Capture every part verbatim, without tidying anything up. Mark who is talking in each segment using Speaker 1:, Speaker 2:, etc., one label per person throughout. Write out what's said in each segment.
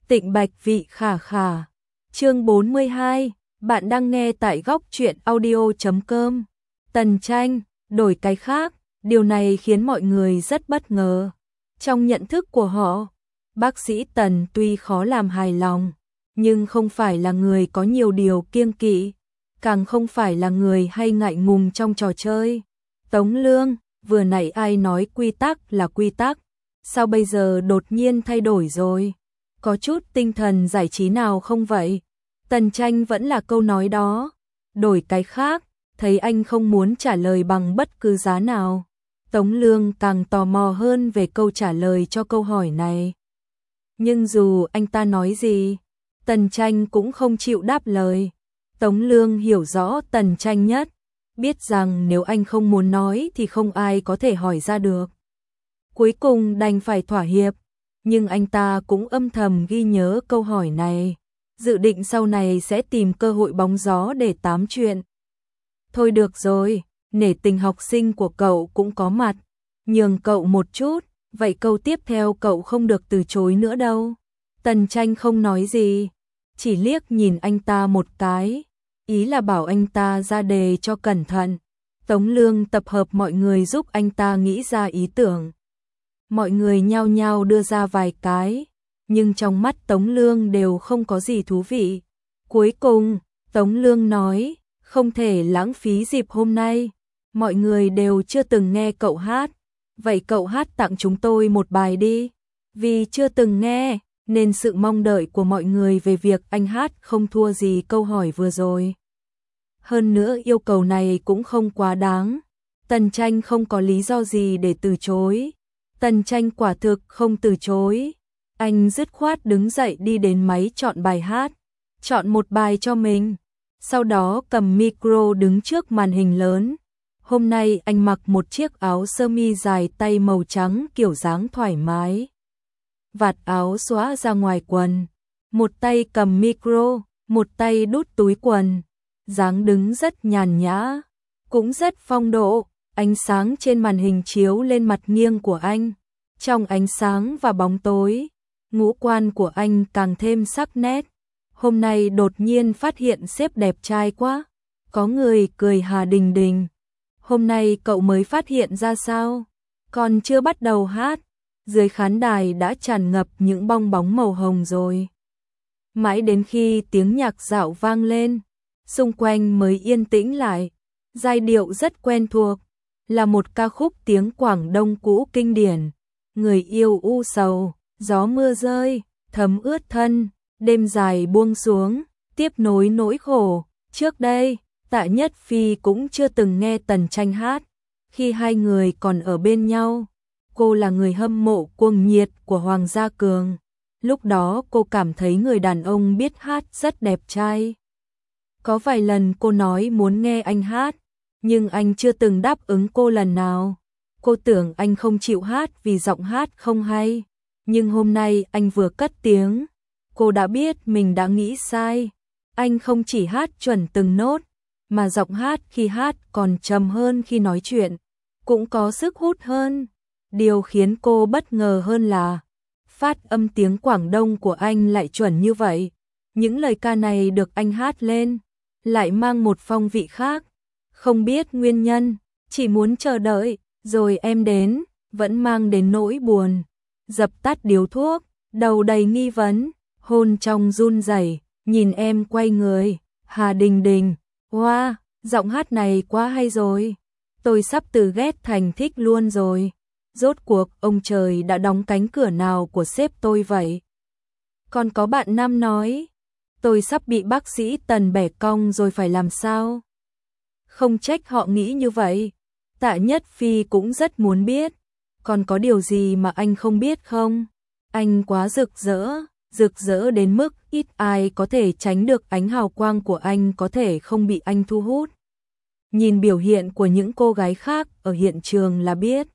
Speaker 1: Tịnh Bạch Vị Khả Khả. Chương bốn mươi hai, bạn đang nghe tại góc truyện audio chấm com. Tần Tranh, đổi cái khác, điều này khiến mọi người rất bất ngờ. Trong nhận thức của họ, bác sĩ Tần tuy khó làm hài lòng, nhưng không phải là người có nhiều điều kiêng kỵ, càng không phải là người hay ngại ngùng trong trò chơi. Tống Lương, vừa nãy ai nói quy tắc là quy tắc, sao bây giờ đột nhiên thay đổi rồi? Có chút tinh thần giải trí nào không vậy? Tần Tranh vẫn là câu nói đó, đổi cái khác, thấy anh không muốn trả lời bằng bất cứ giá nào. Tống Lương càng tò mò hơn về câu trả lời cho câu hỏi này. Nhưng dù anh ta nói gì, Tần Tranh cũng không chịu đáp lời. Tống Lương hiểu rõ Tần Tranh nhất, biết rằng nếu anh không muốn nói thì không ai có thể hỏi ra được. Cuối cùng đành phải thỏa hiệp, nhưng anh ta cũng âm thầm ghi nhớ câu hỏi này, dự định sau này sẽ tìm cơ hội bóng gió để tám chuyện. Thôi được rồi, nể tình học sinh của cậu cũng có mặt, nhường cậu một chút, vậy câu tiếp theo cậu không được từ chối nữa đâu. Tần Tranh không nói gì, chỉ liếc nhìn anh ta một cái, ý là bảo anh ta ra đề cho cẩn thận. Tống Lương tập hợp mọi người giúp anh ta nghĩ ra ý tưởng. Mọi người nhao nhao đưa ra vài cái, nhưng trong mắt Tống Lương đều không có gì thú vị. Cuối cùng, Tống Lương nói, không thể lãng phí dịp hôm nay, mọi người đều chưa từng nghe cậu hát, vậy cậu hát tặng chúng tôi một bài đi. Vì chưa từng nghe, nên sự mong đợi của mọi người về việc anh hát không thua gì câu hỏi vừa rồi. Hơn nữa yêu cầu này cũng không quá đáng, Tần Tranh không có lý do gì để từ chối. Tần Tranh quả thực không từ chối, anh dứt khoát đứng dậy đi đến máy chọn bài hát, chọn một bài cho mình, sau đó cầm micro đứng trước màn hình lớn. Hôm nay anh mặc một chiếc áo sơ mi dài tay màu trắng kiểu dáng thoải mái, vạt áo xõa ra ngoài quần, một tay cầm micro, một tay đút túi quần, dáng đứng rất nhàn nhã, cũng rất phong độ. Ánh sáng trên màn hình chiếu lên mặt nghiêng của anh, trong ánh sáng và bóng tối, ngũ quan của anh càng thêm sắc nét. Hôm nay đột nhiên phát hiện sếp đẹp trai quá, có người cười Hà Đình Đình. Hôm nay cậu mới phát hiện ra sao? Còn chưa bắt đầu hát, dưới khán đài đã tràn ngập những bong bóng màu hồng rồi. Mãi đến khi tiếng nhạc dạo vang lên, xung quanh mới yên tĩnh lại. Giai điệu rất quen thuộc, là một ca khúc tiếng Quảng Đông cũ kinh điển. Người yêu u sầu, gió mưa rơi, thấm ướt thân, đêm dài buông xuống, tiếp nối nỗi khổ. Trước đây, Tạ Nhất Phi cũng chưa từng nghe Tần Tranh hát. Khi hai người còn ở bên nhau, cô là người hâm mộ cuồng nhiệt của Hoàng Gia Cường. Lúc đó cô cảm thấy người đàn ông biết hát rất đẹp trai. Có vài lần cô nói muốn nghe anh hát, nhưng anh chưa từng đáp ứng cô lần nào. Cô tưởng anh không chịu hát vì giọng hát không hay, nhưng hôm nay anh vừa cất tiếng, cô đã biết mình đã nghĩ sai. Anh không chỉ hát chuẩn từng nốt, mà giọng hát khi hát còn trầm hơn khi nói chuyện, cũng có sức hút hơn. Điều khiến cô bất ngờ hơn là phát âm tiếng Quảng Đông của anh lại chuẩn như vậy. Những lời ca này được anh hát lên, lại mang một phong vị khác. Không biết nguyên nhân, chỉ muốn chờ đợi, rồi em đến, vẫn mang đến nỗi buồn. Dập tắt điếu thuốc, đầu đầy nghi vấn, hôn trong run rẩy, nhìn em quay người, Hà Đình Đình, wow, giọng hát này quá hay rồi. Tôi sắp từ ghét thành thích luôn rồi. Rốt cuộc ông trời đã đóng cánh cửa nào của sếp tôi vậy? Còn có bạn nam nói, tôi sắp bị bác sĩ Tần bẻ cong rồi phải làm sao? Không trách họ nghĩ như vậy. Tạ Nhất Phi cũng rất muốn biết, còn có điều gì mà anh không biết không? Anh quá rực rỡ, rực rỡ đến mức ít ai có thể tránh được ánh hào quang của anh, có thể không bị anh thu hút. Nhìn biểu hiện của những cô gái khác ở hiện trường là biết.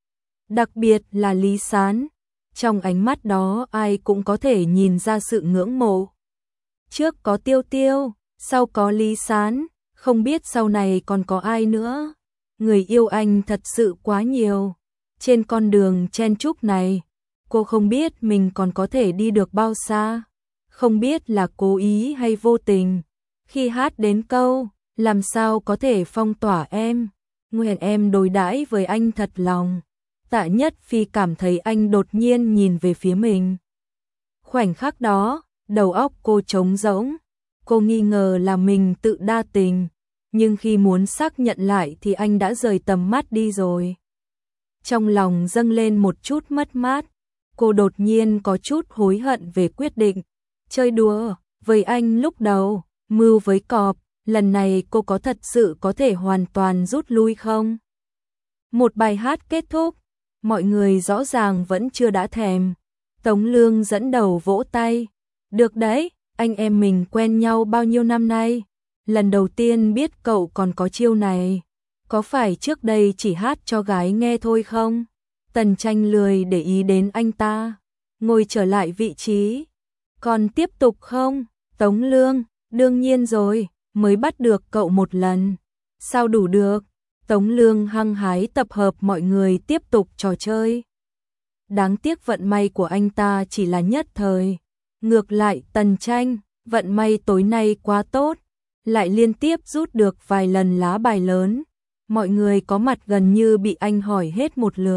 Speaker 1: Đặc biệt là Lý Sán, trong ánh mắt đó ai cũng có thể nhìn ra sự ngưỡng mộ. Trước có Tiêu Tiêu, sau có Lý Sán, không biết sau này còn có ai nữa. Người yêu anh thật sự quá nhiều. Trên con đường chen chúc này, Cô không biết mình còn có thể đi được bao xa, không biết là cố ý hay vô tình. Khi hát đến câu, làm sao có thể phong tỏa em, nguyện em đối đãi với anh thật lòng. Tạ Nhất Phi cảm thấy anh đột nhiên nhìn về phía mình. Khoảnh khắc đó, đầu óc cô trống rỗng, cô nghi ngờ là mình tự đa tình, nhưng khi muốn xác nhận lại thì anh đã rời tầm mắt đi rồi. Trong lòng dâng lên một chút mất mát, cô đột nhiên có chút hối hận về quyết định chơi đùa với anh lúc đầu, mưu với cọp, lần này cô có thật sự có thể hoàn toàn rút lui không? Một bài hát kết thúc, mọi người rõ ràng vẫn chưa đã thèm. Tống Lương dẫn đầu vỗ tay. Được đấy, anh em mình quen nhau bao nhiêu năm nay, lần đầu tiên biết cậu còn có chiêu này. Có phải trước đây chỉ hát cho gái nghe thôi không? Tần Tranh lười để ý đến anh ta, ngồi trở lại vị trí. Còn tiếp tục không? Tống Lương, đương nhiên rồi, mới bắt được cậu một lần. Sao đủ được? Tống Lương hăng hái tập hợp mọi người tiếp tục trò chơi. Đáng tiếc vận may của anh ta chỉ là nhất thời. Ngược lại Tần Tranh, vận may tối nay quá tốt, lại liên tiếp rút được vài lần lá bài lớn. Mọi người có mặt gần như bị anh hỏi hết một lượt.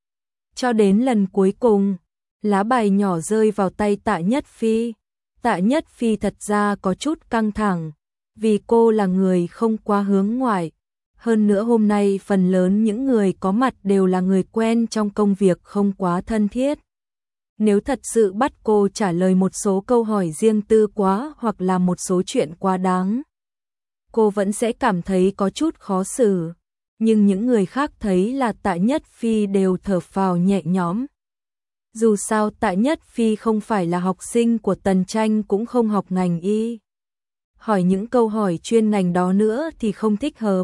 Speaker 1: Cho đến lần cuối cùng, lá bài nhỏ rơi vào tay Tạ Nhất Phi. Tạ Nhất Phi thật ra có chút căng thẳng, vì cô là người không quá hướng ngoại. Hơn nữa hôm nay phần lớn những người có mặt đều là người quen trong công việc không quá thân thiết. Nếu thật sự bắt cô trả lời một số câu hỏi riêng tư quá hoặc là một số chuyện quá đáng, cô vẫn sẽ cảm thấy có chút khó xử. Nhưng những người khác thấy là Tạ Nhất Phi đều thở phào nhẹ nhõm. Dù sao Tạ Nhất Phi không phải là học sinh của Tần Tranh, cũng không học ngành y. Hỏi những câu hỏi chuyên ngành đó nữa thì không thích hợp.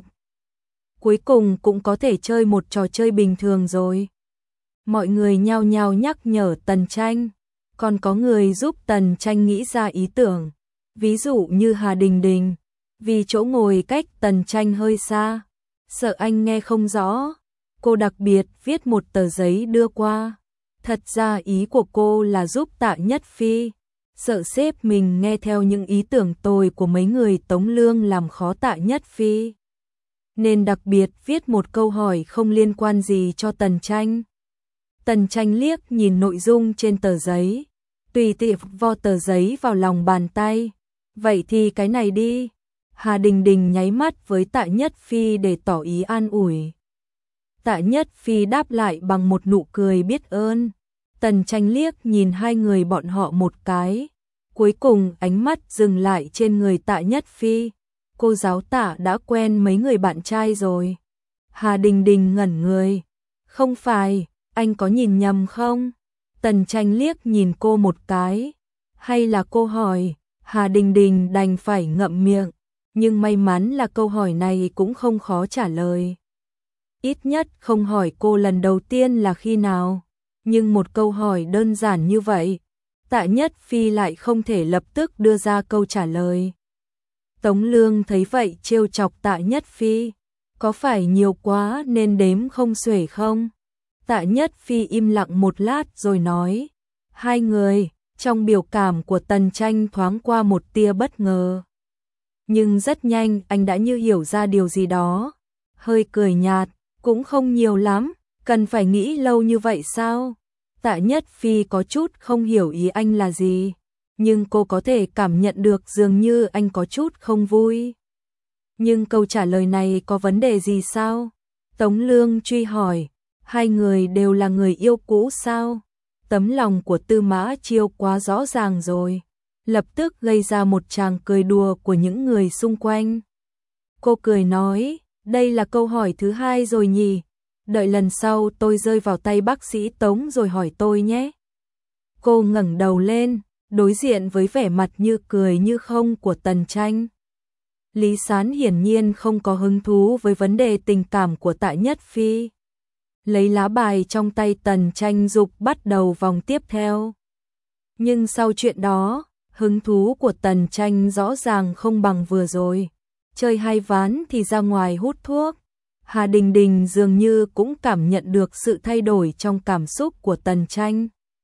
Speaker 1: Cuối cùng cũng có thể chơi một trò chơi bình thường rồi. Mọi người nhao nhao nhắc nhở Tần Tranh, còn có người giúp Tần Tranh nghĩ ra ý tưởng. Ví dụ như Hà Đình Đình, vì chỗ ngồi cách Tần Tranh hơi xa, sợ anh nghe không rõ, cô đặc biệt viết một tờ giấy đưa qua. Thật ra ý của cô là giúp Tạ Nhất Phi, sợ sếp mình nghe theo những ý tưởng tồi của mấy người Tống Lương làm khó Tạ Nhất Phi, nên đặc biệt viết một câu hỏi không liên quan gì cho Tần Tranh. Tần Tranh liếc nhìn nội dung trên tờ giấy, tùy tiện vo tờ giấy vào lòng bàn tay. Vậy thì cái này đi. Hà Đình Đình nháy mắt với Tạ Nhất Phi để tỏ ý an ủi. Tạ Nhất Phi đáp lại bằng một nụ cười biết ơn. Tần Tranh liếc nhìn hai người bọn họ một cái, cuối cùng ánh mắt dừng lại trên người Tạ Nhất Phi. Cô giáo Tạ đã quen mấy người bạn trai rồi. Hà Đình Đình ngẩn người. Không phải, anh có nhìn nhầm không? Tần Tranh liếc nhìn cô một cái. Hay là cô hỏi? Hà Đình Đình đành phải ngậm miệng. Nhưng may mắn là câu hỏi này cũng không khó trả lời. Ít nhất không hỏi cô lần đầu tiên là khi nào. Nhưng một câu hỏi đơn giản như vậy, Tạ Nhất Phi lại không thể lập tức đưa ra câu trả lời. Tống Lương thấy vậy trêu chọc Tạ Nhất Phi. Có phải nhiều quá nên đếm không xuể không? Tạ Nhất Phi im lặng một lát rồi nói. Hai người, trong biểu cảm của Tần Tranh thoáng qua một tia bất ngờ. Nhưng rất nhanh anh đã như hiểu ra điều gì đó. Hơi cười nhạt, cũng không nhiều lắm, cần phải nghĩ lâu như vậy sao? Tạ Nhất Phi có chút không hiểu ý anh là gì, nhưng cô có thể cảm nhận được dường như anh có chút không vui. Nhưng câu trả lời này có vấn đề gì sao? Tống Lương truy hỏi, hai người đều là người yêu cũ sao? Tấm lòng của Tư Mã Chiêu quá rõ ràng rồi, lập tức gây ra một tràng cười đùa của những người xung quanh. Cô cười nói, đây là câu hỏi thứ hai rồi nhỉ? Đợi lần sau tôi rơi vào tay bác sĩ Tống rồi hỏi tôi nhé. Cô ngẩng đầu lên, đối diện với vẻ mặt như cười như không của Tần Tranh. Lý Sán hiển nhiên không có hứng thú với vấn đề tình cảm của Tạ Nhất Phi. Lấy lá bài trong tay Tần Tranh dục bắt đầu vòng tiếp theo. Nhưng sau chuyện đó, hứng thú của Tần Tranh rõ ràng không bằng vừa rồi. Chơi hai ván thì ra ngoài hút thuốc. Hà Đình Đình dường như cũng cảm nhận được sự thay đổi trong cảm xúc của Tần Tranh.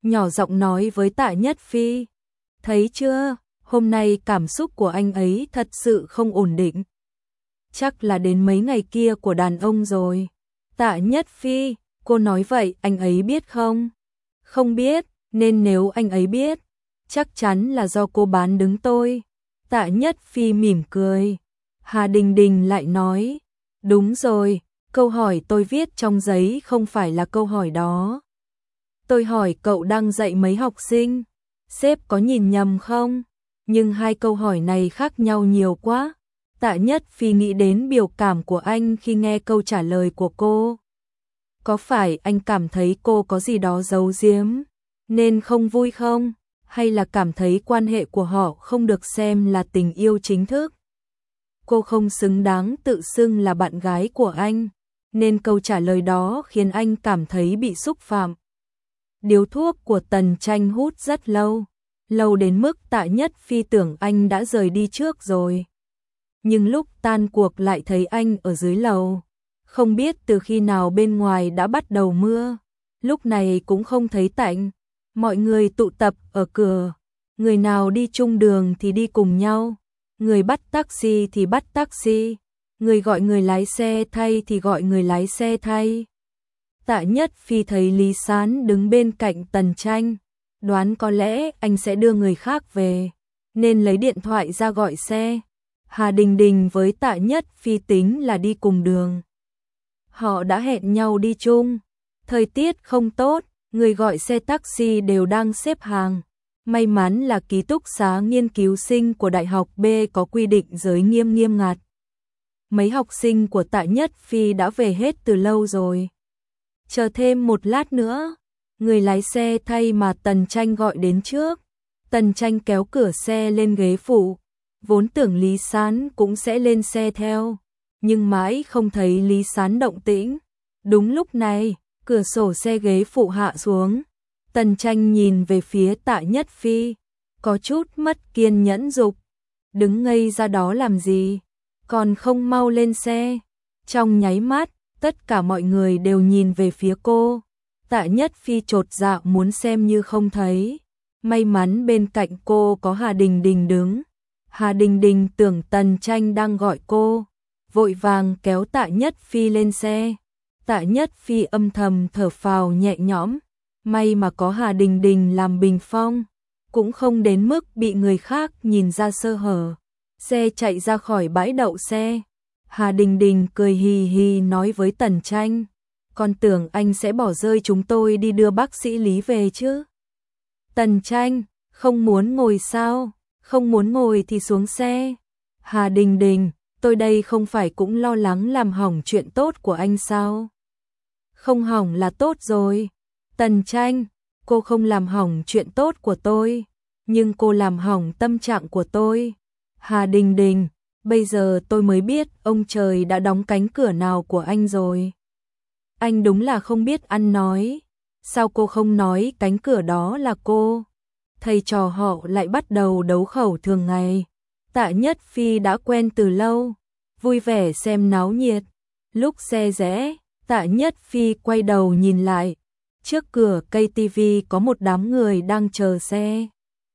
Speaker 1: nhỏ giọng nói với Tạ Nhất Phi. Thấy chưa, hôm nay cảm xúc của anh ấy thật sự không ổn định. Chắc là đến mấy ngày kia của đàn ông rồi. Tạ Nhất Phi, cô nói vậy anh ấy biết không? Không biết, nên nếu anh ấy biết, chắc chắn là do cô bán đứng tôi. Tạ Nhất Phi mỉm cười. Hà Đình Đình lại nói, đúng rồi, câu hỏi tôi viết trong giấy không phải là câu hỏi đó. Tôi hỏi cậu đang dạy mấy học sinh, sếp có nhìn nhầm không? Nhưng hai câu hỏi này khác nhau nhiều quá. Tạ Nhất Phi nghĩ đến biểu cảm của anh khi nghe câu trả lời của cô. Có phải anh cảm thấy cô có gì đó giấu giếm, nên không vui không? Hay là cảm thấy quan hệ của họ không được xem là tình yêu chính thức? Cô không xứng đáng tự xưng là bạn gái của anh, nên câu trả lời đó khiến anh cảm thấy bị xúc phạm. Điếu thuốc của Tần Tranh hút rất lâu, lâu đến mức Tạ Nhất Phi tưởng anh đã rời đi trước rồi. Nhưng lúc tan cuộc lại thấy anh ở dưới lầu. Không biết từ khi nào bên ngoài đã bắt đầu mưa, lúc này cũng không thấy tạnh. Mọi người tụ tập ở cửa, người nào đi chung đường thì đi cùng nhau, người bắt taxi thì bắt taxi, người gọi người lái xe thay thì gọi người lái xe thay. Tạ Nhất Phi thấy Lý Sán đứng bên cạnh Tần Tranh, đoán có lẽ anh sẽ đưa người khác về, nên lấy điện thoại ra gọi xe. Hà Đình Đình với Tạ Nhất Phi tính là đi cùng đường. Họ đã hẹn nhau đi chung. Thời tiết không tốt, người gọi xe taxi đều đang xếp hàng. May mắn là ký túc xá nghiên cứu sinh của Đại học B có quy định giới nghiêm nghiêm ngặt. Mấy học sinh của Tạ Nhất Phi đã về hết từ lâu rồi. Chờ thêm một lát nữa, người lái xe thay mà Tần Tranh gọi đến trước. Tần Tranh kéo cửa xe lên ghế phụ, vốn tưởng Lý Sán cũng sẽ lên xe theo, nhưng mãi không thấy Lý Sán động tĩnh. Đúng lúc này, cửa sổ xe ghế phụ hạ xuống. Tần Tranh nhìn về phía Tạ Nhất Phi, có chút mất kiên nhẫn dục. Đứng ngây ra đó làm gì? Còn không mau lên xe. Trong nháy mắt, tất cả mọi người đều nhìn về phía cô. Tạ Nhất Phi chột dạ muốn xem như không thấy. May mắn bên cạnh cô có Hà Đình Đình đứng. Hà Đình Đình tưởng Tần Tranh đang gọi cô, vội vàng kéo Tạ Nhất Phi lên xe. Tạ Nhất Phi âm thầm thở phào nhẹ nhõm, may mà có Hà Đình Đình làm bình phong, cũng không đến mức bị người khác nhìn ra sơ hở. Xe chạy ra khỏi bãi đậu xe. Hà Đình Đình cười hì hì nói với Tần Tranh, con tưởng anh sẽ bỏ rơi chúng tôi đi đưa bác sĩ Lý về chứ. Tần Tranh, không muốn ngồi sao? Không muốn ngồi thì xuống xe. Hà Đình Đình, tôi đây không phải cũng lo lắng làm hỏng chuyện tốt của anh sao? Không hỏng là tốt rồi. Tần Tranh, cô không làm hỏng chuyện tốt của tôi, nhưng cô làm hỏng tâm trạng của tôi. Hà Đình Đình, bây giờ tôi mới biết ông trời đã đóng cánh cửa nào của anh rồi. Anh đúng là không biết ăn nói. Sao cô không nói cánh cửa đó là cô? Thầy trò họ lại bắt đầu đấu khẩu thường ngày. Tạ Nhất Phi đã quen từ lâu, vui vẻ xem náo nhiệt. Lúc xe rẽ, Tạ Nhất Phi quay đầu nhìn lại. Trước cửa cây tivi có một đám người đang chờ xe.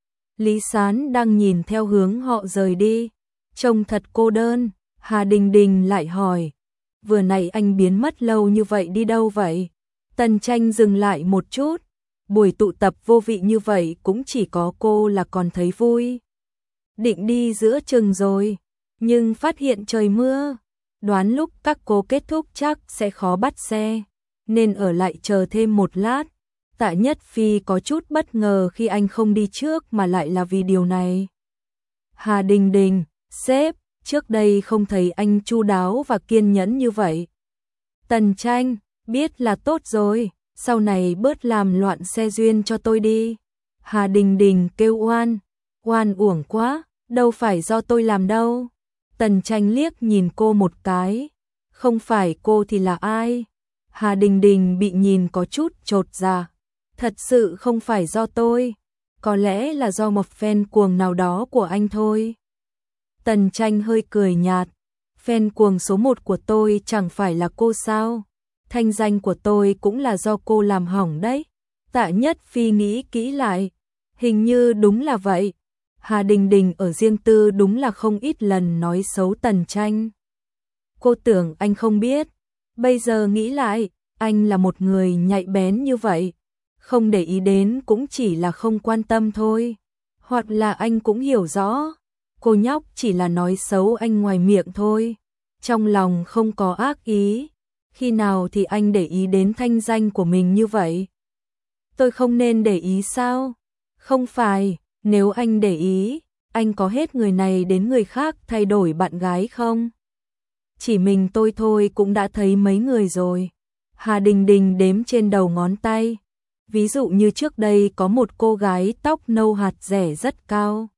Speaker 1: Lý Sán đang nhìn theo hướng họ rời đi, trông thật cô đơn. Hà Đình Đình lại hỏi, vừa nãy anh biến mất lâu như vậy đi đâu vậy? Tần Tranh dừng lại một chút, buổi tụ tập vô vị như vậy cũng chỉ có cô là còn thấy vui. Định đi giữa chừng rồi, nhưng phát hiện trời mưa, đoán lúc các cô kết thúc chắc sẽ khó bắt xe, nên ở lại chờ thêm một lát. Tạ Nhất Phi có chút bất ngờ khi anh không đi trước mà lại là vì điều này. Hà Đình Đình, sếp, trước đây không thấy anh chu đáo và kiên nhẫn như vậy. Tần Tranh, biết là tốt rồi, sau này bớt làm loạn xe duyên cho tôi đi. Hà Đình Đình kêu oan, oan uổng quá, đâu phải do tôi làm đâu. Tần Tranh liếc nhìn cô một cái, không phải cô thì là ai? Hà Đình Đình bị nhìn có chút chột dạ. Thật sự không phải do tôi, có lẽ là do một fan cuồng nào đó của anh thôi. Tần Tranh hơi cười nhạt, fan cuồng số một của tôi chẳng phải là cô sao? Thanh danh của tôi cũng là do cô làm hỏng đấy. Tạ Nhất Phi nghĩ kỹ lại, hình như đúng là vậy. Hà Đình Đình ở riêng tư đúng là không ít lần nói xấu Tần Tranh. Cô tưởng anh không biết, bây giờ nghĩ lại, anh là một người nhạy bén như vậy, không để ý đến cũng chỉ là không quan tâm thôi. Hoặc là anh cũng hiểu rõ, cô nhóc chỉ là nói xấu anh ngoài miệng thôi, trong lòng không có ác ý. Khi nào thì anh để ý đến thanh danh của mình như vậy? Tôi không nên để ý sao? Không phải, nếu anh để ý, anh có hết người này đến người khác thay đổi bạn gái không? Chỉ mình tôi thôi cũng đã thấy mấy người rồi. Hà Đình Đình đếm trên đầu ngón tay. Ví dụ như trước đây có một cô gái tóc nâu hạt rẻ rất cao.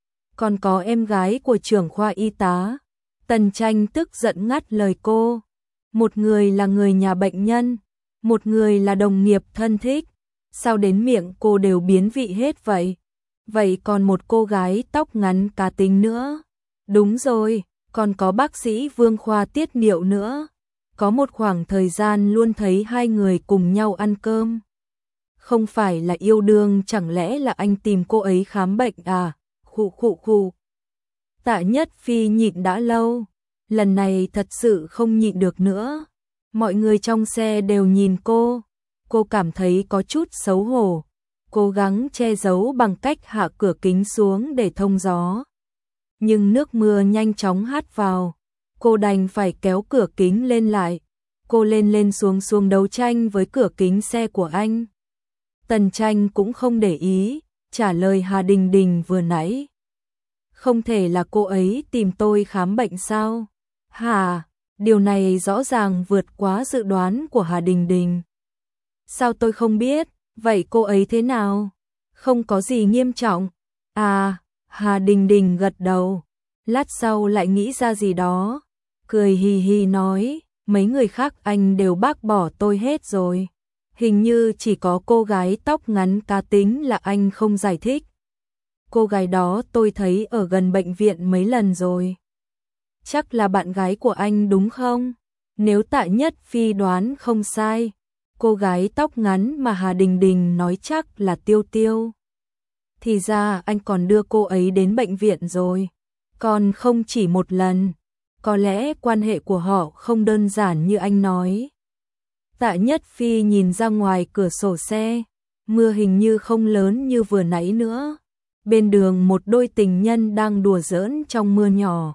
Speaker 1: Còn có em gái của trưởng khoa y tá. Tần Tranh tức giận ngắt lời cô. Một người là người nhà bệnh nhân, một người là đồng nghiệp thân thích. Sao đến miệng cô đều biến vị hết vậy? Vậy còn một cô gái tóc ngắn cá tính nữa. Đúng rồi, còn có bác sĩ Vương Khoa tiết niệu nữa. Có một khoảng thời gian luôn thấy hai người cùng nhau ăn cơm. Không phải là yêu đương, chẳng lẽ là anh tìm cô ấy khám bệnh à? Khụ khụ khụ. Tạ Nhất Phi nhịn đã lâu, lần này thật sự không nhịn được nữa. Mọi người trong xe đều nhìn cô, cô cảm thấy có chút xấu hổ, cố gắng che giấu bằng cách hạ cửa kính xuống để thông gió. Nhưng nước mưa nhanh chóng hắt vào, cô đành phải kéo cửa kính lên lại. Cô lên lên xuống xuống đấu tranh với cửa kính xe của anh. Tần Tranh cũng không để ý, trả lời Hà Đình Đình vừa nãy. Không thể là cô ấy tìm tôi khám bệnh sao? Hà, điều này rõ ràng vượt quá dự đoán của Hà Đình Đình. Sao tôi không biết, vậy cô ấy thế nào? Không có gì nghiêm trọng. À, Hà Đình Đình gật đầu, lát sau lại nghĩ ra gì đó, cười hì hì nói, mấy người khác anh đều bác bỏ tôi hết rồi. Hình như chỉ có cô gái tóc ngắn cá tính là anh không giải thích. Cô gái đó tôi thấy ở gần bệnh viện mấy lần rồi. Chắc là bạn gái của anh đúng không? Nếu Tạ Nhất Phi đoán không sai, cô gái tóc ngắn mà Hà Đình Đình nói chắc là Tiêu Tiêu. Thì ra anh còn đưa cô ấy đến bệnh viện rồi, còn không chỉ một lần. Có lẽ quan hệ của họ không đơn giản như anh nói. Tạ Nhất Phi nhìn ra ngoài cửa sổ xe, mưa hình như không lớn như vừa nãy nữa. Bên đường một đôi tình nhân đang đùa giỡn trong mưa nhỏ.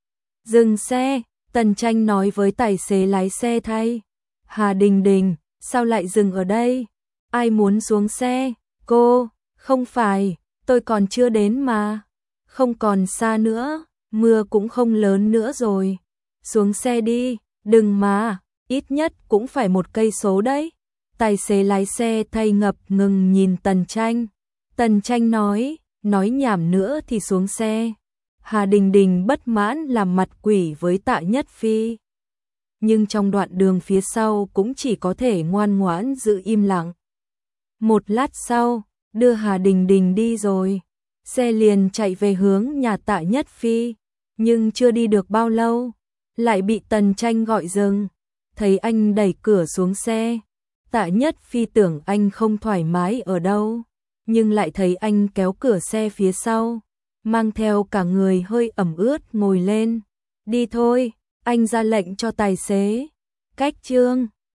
Speaker 1: Dừng xe, Tần Tranh nói với tài xế lái xe thay. Hà Đình Đình, sao lại dừng ở đây? Ai muốn xuống xe? Cô, không phải, tôi còn chưa đến mà. Không còn xa nữa, mưa cũng không lớn nữa rồi. Xuống xe đi, đừng mà, ít nhất cũng phải một cây số đấy. Tài xế lái xe thay ngập ngừng nhìn Tần Tranh. Tần Tranh nói, nói nhảm nữa thì xuống xe. Hà Đình Đình bất mãn làm mặt quỷ với Tạ Nhất Phi. Nhưng trong đoạn đường phía sau cũng chỉ có thể ngoan ngoãn giữ im lặng. Một lát sau, đưa Hà Đình Đình đi rồi. Xe liền chạy về hướng nhà Tạ Nhất Phi. Nhưng chưa đi được bao lâu, lại bị Tần Tranh gọi dừng. Thấy anh đẩy cửa xuống xe, Tạ Nhất Phi tưởng anh không thoải mái ở đâu, nhưng lại thấy anh kéo cửa xe phía sau, mang theo cả người hơi ẩm ướt ngồi lên. Đi thôi, anh ra lệnh cho tài xế. Cách chương